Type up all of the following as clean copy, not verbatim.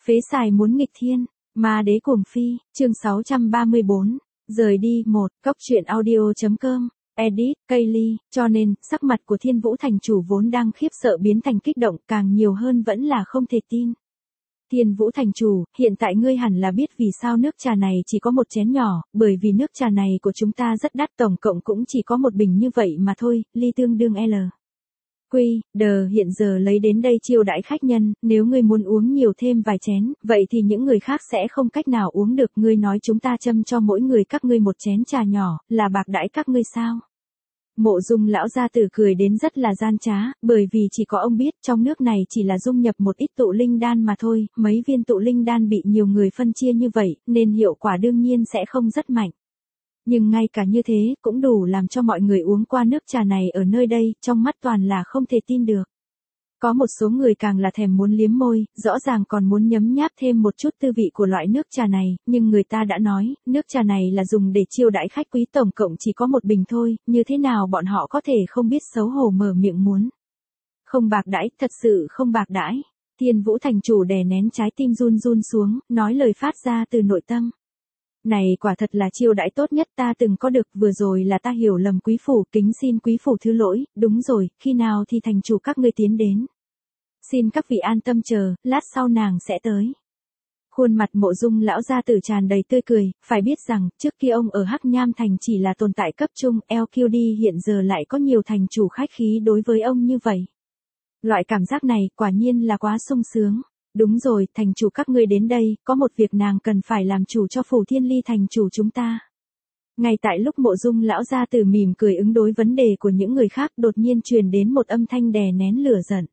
Phế xài muốn nghịch thiên, ma đế cuồng phi, chương 634, rời đi 1, cốc truyện audio.com, edit, Kaylee, cho nên, sắc mặt của Thiên Vũ thành chủ vốn đang khiếp sợ biến thành kích động, càng nhiều hơn vẫn là không thể tin. Thiên Vũ thành chủ, hiện tại ngươi hẳn là biết vì sao nước trà này chỉ có một chén nhỏ, bởi vì nước trà này của chúng ta rất đắt, tổng cộng cũng chỉ có một bình như vậy mà thôi, ly tương đương L. Quy, đờ hiện giờ lấy đến đây chiêu đãi khách nhân, nếu ngươi muốn uống nhiều thêm vài chén, vậy thì những người khác sẽ không cách nào uống được, ngươi nói chúng ta châm cho mỗi người các ngươi một chén trà nhỏ, là bạc đãi các ngươi sao? Mộ Dung lão gia tử cười đến rất là gian trá, bởi vì chỉ có ông biết trong nước này chỉ là dung nhập một ít tụ linh đan mà thôi, mấy viên tụ linh đan bị nhiều người phân chia như vậy, nên hiệu quả đương nhiên sẽ không rất mạnh. Nhưng ngay cả như thế, cũng đủ làm cho mọi người uống qua nước trà này ở nơi đây, trong mắt toàn là không thể tin được. Có một số người càng là thèm muốn liếm môi, rõ ràng còn muốn nhấm nháp thêm một chút tư vị của loại nước trà này, nhưng người ta đã nói, nước trà này là dùng để chiêu đãi khách quý, tổng cộng chỉ có một bình thôi, như thế nào bọn họ có thể không biết xấu hổ mở miệng muốn. Không bạc đãi, thật sự không bạc đãi. Thiên Vũ thành chủ đè nén trái tim run run xuống, nói lời phát ra từ nội tâm. Này quả thật là chiêu đãi tốt nhất ta từng có được, vừa rồi là ta hiểu lầm quý phủ, kính xin quý phủ thứ lỗi, đúng rồi, khi nào thì thành chủ các ngươi tiến đến. Xin các vị an tâm chờ, lát sau nàng sẽ tới. Khuôn mặt Mộ Dung lão gia tử tràn đầy tươi cười, phải biết rằng, trước kia ông ở Hắc Nham thành chỉ là tồn tại cấp trung, LQD hiện giờ lại có nhiều thành chủ khách khí đối với ông như vậy. Loại cảm giác này, quả nhiên là quá sung sướng. Đúng rồi, thành chủ các ngươi đến đây, có một việc nàng cần phải làm chủ cho phủ Thiên Ly thành chủ chúng ta. Ngay tại lúc Mộ Dung lão gia tử mỉm cười ứng đối vấn đề của những người khác, đột nhiên truyền đến một âm thanh đè nén lửa giận.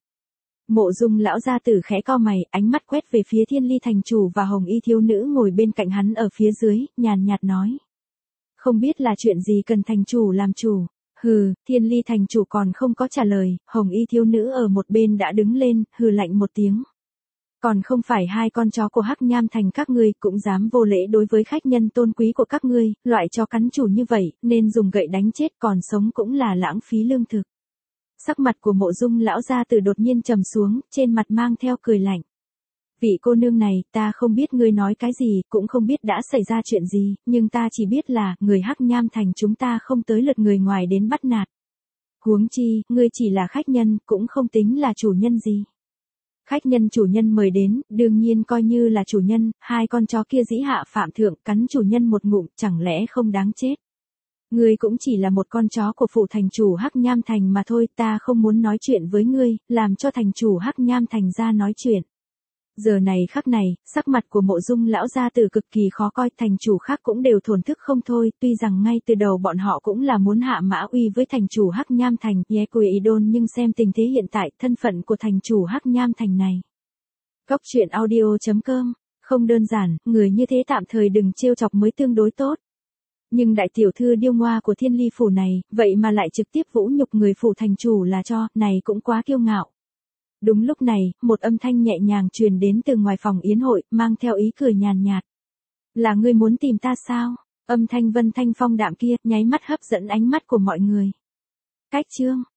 Mộ Dung lão gia tử khẽ cau mày, ánh mắt quét về phía Thiên Ly thành chủ và Hồng Y thiếu nữ ngồi bên cạnh hắn ở phía dưới, nhàn nhạt nói: "Không biết là chuyện gì cần thành chủ làm chủ?" Hừ, Thiên Ly thành chủ còn không có trả lời, Hồng Y thiếu nữ ở một bên đã đứng lên, hừ lạnh một tiếng. Còn không phải hai con chó của Hắc Nham thành các ngươi cũng dám vô lễ đối với khách nhân tôn quý của các ngươi, loại chó cắn chủ như vậy, nên dùng gậy đánh chết, còn sống cũng là lãng phí lương thực. Sắc mặt của Mộ Dung lão gia tử đột nhiên trầm xuống, trên mặt mang theo cười lạnh. Vị cô nương này, ta không biết ngươi nói cái gì, cũng không biết đã xảy ra chuyện gì, nhưng ta chỉ biết là, người Hắc Nham thành chúng ta không tới lượt người ngoài đến bắt nạt. Huống chi, ngươi chỉ là khách nhân, cũng không tính là chủ nhân gì. Khách nhân chủ nhân mời đến, đương nhiên coi như là chủ nhân, hai con chó kia dĩ hạ phạm thượng, cắn chủ nhân một ngụm, chẳng lẽ không đáng chết. Ngươi cũng chỉ là một con chó của phủ thành chủ Hắc Nham thành mà thôi, ta không muốn nói chuyện với ngươi, làm cho thành chủ Hắc Nham thành ra nói chuyện. Giờ này khắc này, sắc mặt của Mộ Dung lão gia tử cực kỳ khó coi, thành chủ khác cũng đều thổn thức không thôi, tuy rằng ngay từ đầu bọn họ cũng là muốn hạ mã uy với thành chủ Hắc Nham thành, Idol, nhưng xem tình thế hiện tại, thân phận của thành chủ Hắc Nham thành này. Cốc truyện audio.com, không đơn giản, người như thế tạm thời đừng trêu chọc mới tương đối tốt. Nhưng đại tiểu thư điêu ngoa của Thiên Ly phủ này, vậy mà lại trực tiếp vũ nhục người phủ thành chủ là cho, này cũng quá kiêu ngạo. Đúng lúc này, một âm thanh nhẹ nhàng truyền đến từ ngoài phòng yến hội, mang theo ý cười nhàn nhạt. Là ngươi muốn tìm ta sao? Âm thanh Vân Thanh Phong đạm kia, nháy mắt hấp dẫn ánh mắt của mọi người. Cách chương.